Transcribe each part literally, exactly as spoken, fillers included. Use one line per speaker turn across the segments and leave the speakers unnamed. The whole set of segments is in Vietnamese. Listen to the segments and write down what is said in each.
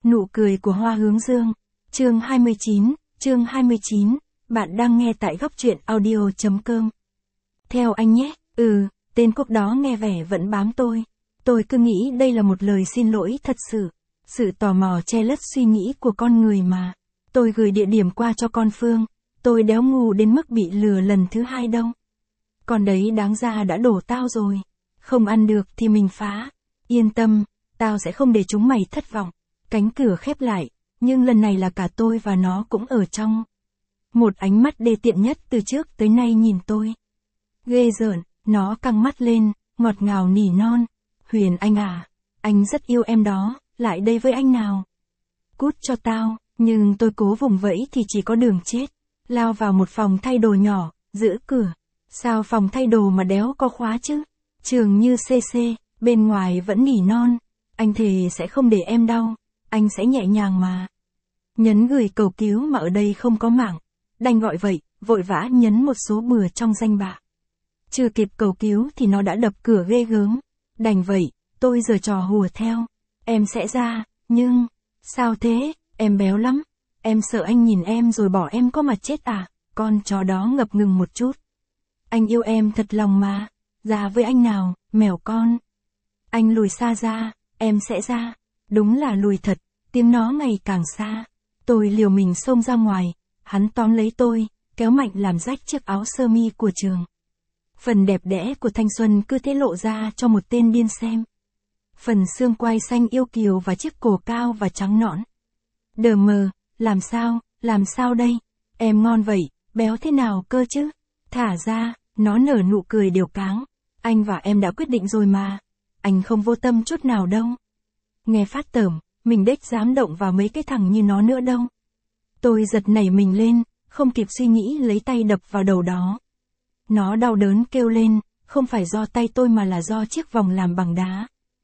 Nụ cười của Hoa Hướng Dương. Chương hai mươi chín, chương hai mươi chín, bạn đang nghe tại góc truyện audio.com. Theo anh nhé, ừ, tên quốc đó nghe vẻ vẫn bám tôi. Tôi cứ nghĩ đây là một lời xin lỗi thật sự. Sự tò mò che lấp suy nghĩ của con người mà. Tôi gửi địa điểm qua cho con Phương. Tôi đéo ngu đến mức bị lừa lần thứ hai đâu. Con đấy đáng ra đã đổ tao rồi. Không ăn được thì mình phá. Yên tâm, tao sẽ không để chúng mày thất vọng. Cánh cửa khép lại, nhưng lần này là cả tôi và nó cũng ở trong. Một ánh mắt đê tiện nhất từ trước tới nay nhìn tôi. Ghê rợn, nó căng mắt lên, ngọt ngào nỉ non. Huyền anh à, anh rất yêu em đó, lại đây với anh nào. Cút cho tao, nhưng tôi cố vùng vẫy thì chỉ có đường chết. Lao vào một phòng thay đồ nhỏ, giữ cửa. Sao phòng thay đồ mà đéo có khóa chứ? Trường như xê xê, bên ngoài vẫn nỉ non. Anh thề sẽ không để em đau. Anh sẽ nhẹ nhàng mà. Nhấn gửi cầu cứu mà ở đây không có mạng. Đành gọi vậy, vội vã nhấn một số bừa trong danh bạ. Chưa kịp cầu cứu thì nó đã đập cửa ghê gớm. Đành vậy, tôi giở trò hùa theo. Em sẽ ra, nhưng... Sao thế, em béo lắm. Em sợ anh nhìn em rồi bỏ em có mà chết à? Con chó đó ngập ngừng một chút. Anh yêu em thật lòng mà. Ra với anh nào, mèo con. Anh lùi xa ra, em sẽ ra. Đúng là lùi thật, tiếng nó ngày càng xa. Tôi liều mình xông ra ngoài, hắn tóm lấy tôi, kéo mạnh làm rách chiếc áo sơ mi của trường. Phần đẹp đẽ của thanh xuân cứ thế lộ ra cho một tên điên xem. Phần xương quai xanh yêu kiều và chiếc cổ cao và trắng nõn. Đờ mờ, làm sao, làm sao đây? Em ngon vậy, béo thế nào cơ chứ? Thả ra, nó nở nụ cười điều cáng. Anh và em đã quyết định rồi mà. Anh không vô tâm chút nào đâu. Nghe phát tởm, mình đếch dám động vào mấy cái thằng như nó nữa đâu. Tôi giật nảy mình lên, không kịp suy nghĩ lấy tay đập vào đầu đó. Nó đau đớn kêu lên, không phải do tay tôi mà là do chiếc vòng làm bằng đá.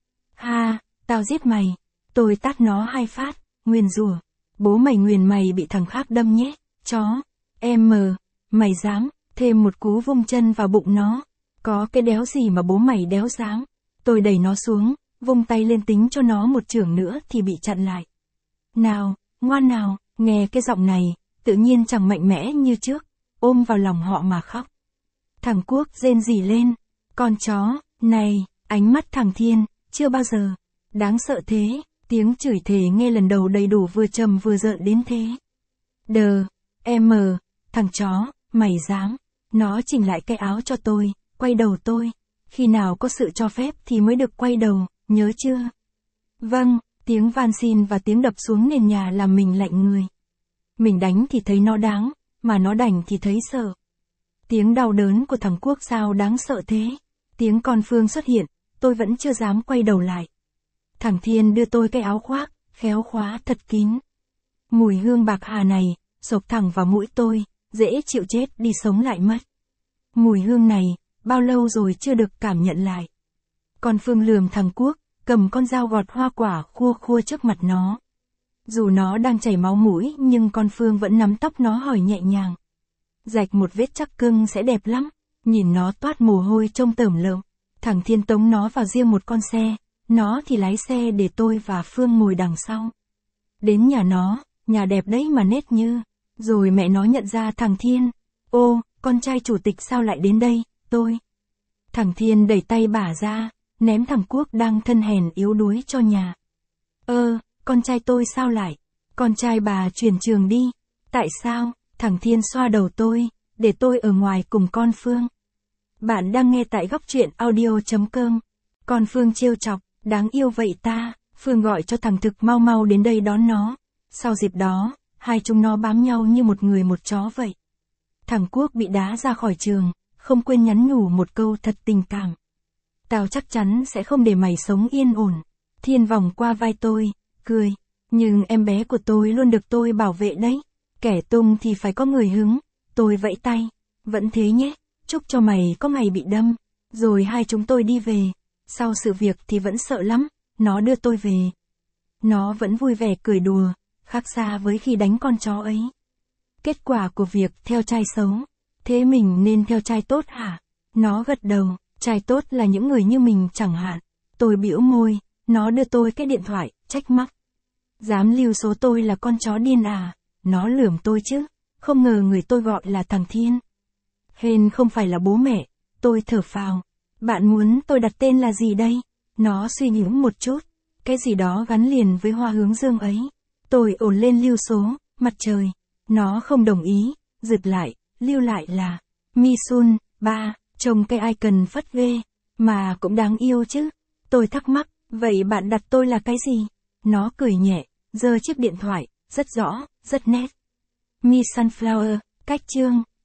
Ha, tao giết mày. Tôi tát nó hai phát, nguyền rủa. Bố mày nguyền mày bị thằng khác đâm nhé, chó. Em mờ, mày dám, thêm một cú vung chân vào bụng nó. Có cái đéo gì mà bố mày đéo dám. Tôi đẩy nó xuống, vung tay lên tính cho nó một chưởng nữa thì bị chặn lại. Nào, ngoan nào, nghe cái giọng này, tự nhiên chẳng mạnh mẽ như trước, ôm vào lòng họ mà khóc. Thằng Quốc rên rỉ lên, con chó, này, ánh mắt thằng Thiên, chưa bao giờ, đáng sợ thế, tiếng chửi thề nghe lần đầu đầy đủ vừa trầm vừa rợn đến thế. Đờ, em mờ, thằng chó, mày dám, nó chỉnh lại cái áo cho tôi, quay đầu tôi, khi nào có sự cho phép thì mới được quay đầu, nhớ chưa? Vâng, tiếng van xin và tiếng đập xuống nền nhà làm mình lạnh người. Mình đánh thì thấy nó đáng, mà nó đành thì thấy sợ. Tiếng đau đớn của thằng Quốc sao đáng sợ thế? Tiếng con Phương xuất hiện, tôi vẫn chưa dám quay đầu lại. Thằng Thiên đưa tôi cái áo khoác, khéo khóa thật kín. Mùi hương bạc hà này, xộc thẳng vào mũi tôi, dễ chịu chết đi sống lại mất. Mùi hương này, bao lâu rồi chưa được cảm nhận lại. Con Phương lườm thằng Quốc, cầm con dao gọt hoa quả khua khua trước mặt nó. Dù nó đang chảy máu mũi nhưng con Phương vẫn nắm tóc nó hỏi nhẹ nhàng. Rạch một vết chắc cưng sẽ đẹp lắm. Nhìn nó toát mồ hôi trông tởm lợm. Thằng Thiên tống nó vào riêng một con xe. Nó thì lái xe để tôi và Phương ngồi đằng sau. Đến nhà nó, nhà đẹp đấy mà nết như. Rồi mẹ nó nhận ra thằng Thiên. Ô, con trai chủ tịch sao lại đến đây, tôi. Thằng Thiên đẩy tay bả ra, ném thằng Quốc đang thân hèn yếu đuối cho nhà. Ơ, con trai tôi sao lại? Con trai bà chuyển trường đi. Tại sao? Thằng Thiên xoa đầu tôi, để tôi ở ngoài cùng con Phương. Bạn đang nghe tại góc truyện audio.com. Con Phương trêu chọc, đáng yêu vậy ta. Phương gọi cho thằng Thực mau mau đến đây đón nó. Sau dịp đó, hai chúng nó bám nhau như một người một chó vậy. Thằng Quốc bị đá ra khỏi trường, không quên nhắn nhủ một câu thật tình cảm. Tao chắc chắn sẽ không để mày sống yên ổn. Thiên vòng qua vai tôi, cười. Nhưng em bé của tôi luôn được tôi bảo vệ đấy. Kẻ tung thì phải có người hứng. Tôi vẫy tay. Vẫn thế nhé, chúc cho mày có ngày bị đâm. Rồi hai chúng tôi đi về. Sau sự việc thì vẫn sợ lắm. Nó đưa tôi về. Nó vẫn vui vẻ cười đùa, khác xa với khi đánh con chó ấy. Kết quả của việc theo trai xấu. Thế mình nên theo trai tốt hả? Nó gật đầu, trai tốt là những người như mình chẳng hạn. Tôi bĩu môi, nó đưa tôi cái điện thoại, trách móc. Dám lưu số tôi là con chó điên à, nó lườm tôi chứ, không ngờ người tôi gọi là thằng Thiên. Hên không phải là bố mẹ, tôi thở phào. Bạn muốn tôi đặt tên là gì đây? Nó suy nghĩ một chút, cái gì đó gắn liền với hoa hướng dương ấy. Tôi ổn lên lưu số, mặt trời. Nó không đồng ý, giật lại, lưu lại là Misun, ba, trông cái icon phất ghê, mà cũng đáng yêu chứ. Tôi thắc mắc, vậy bạn đặt tôi là cái gì? Nó cười nhẹ, giơ chiếc điện thoại, rất rõ, rất nét. Mi Sunflower, cách chương.